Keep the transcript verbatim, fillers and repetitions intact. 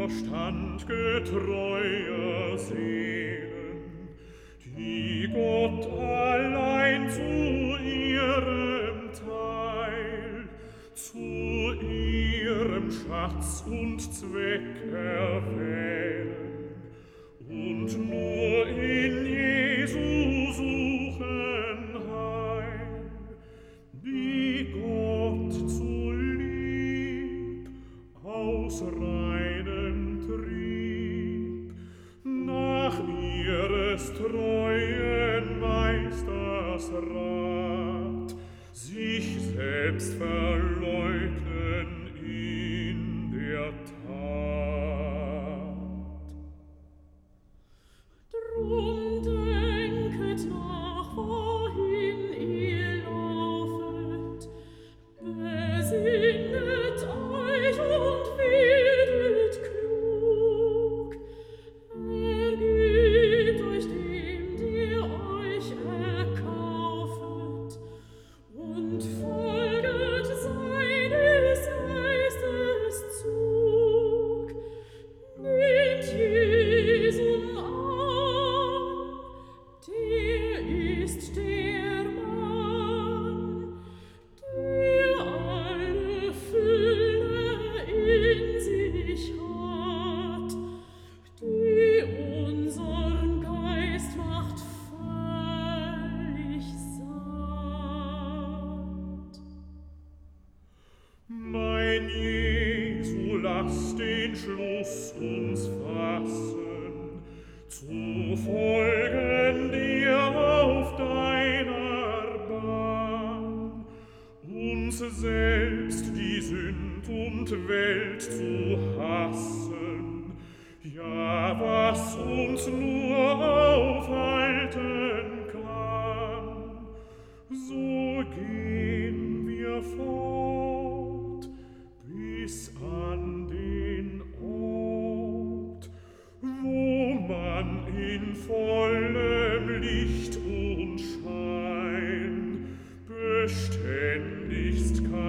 standgetreue Seelen, die Gott allein zu ihrem Teil, zu ihrem Schatz und Zweck erwählen und nur in Jesu suchen Heil, die Gott zu lieb aus reinem Trieb nach ihres treuen Meisters Rat sich selbst verleugnen in der Tat. Drum denket nach, wohin ihr laufet, besinnet euch und werdet klug, ergebt euch dem, der euch erkaufet, und folget seines Geistes Zug. Nehmt Jesum an, der ist der Mann, der alle Fülle in sich hat, die unsern Geist macht völlig satt. Mein Jesu, lass den Schluss uns fassen, zu folgen dir auf deiner Bahn, uns selbst die Sünd und Welt zu hassen, ja, was uns nur aufhalten kann. So gehen wir fort bis an den Ort, wo man in vollem Licht und Schein beständigst kann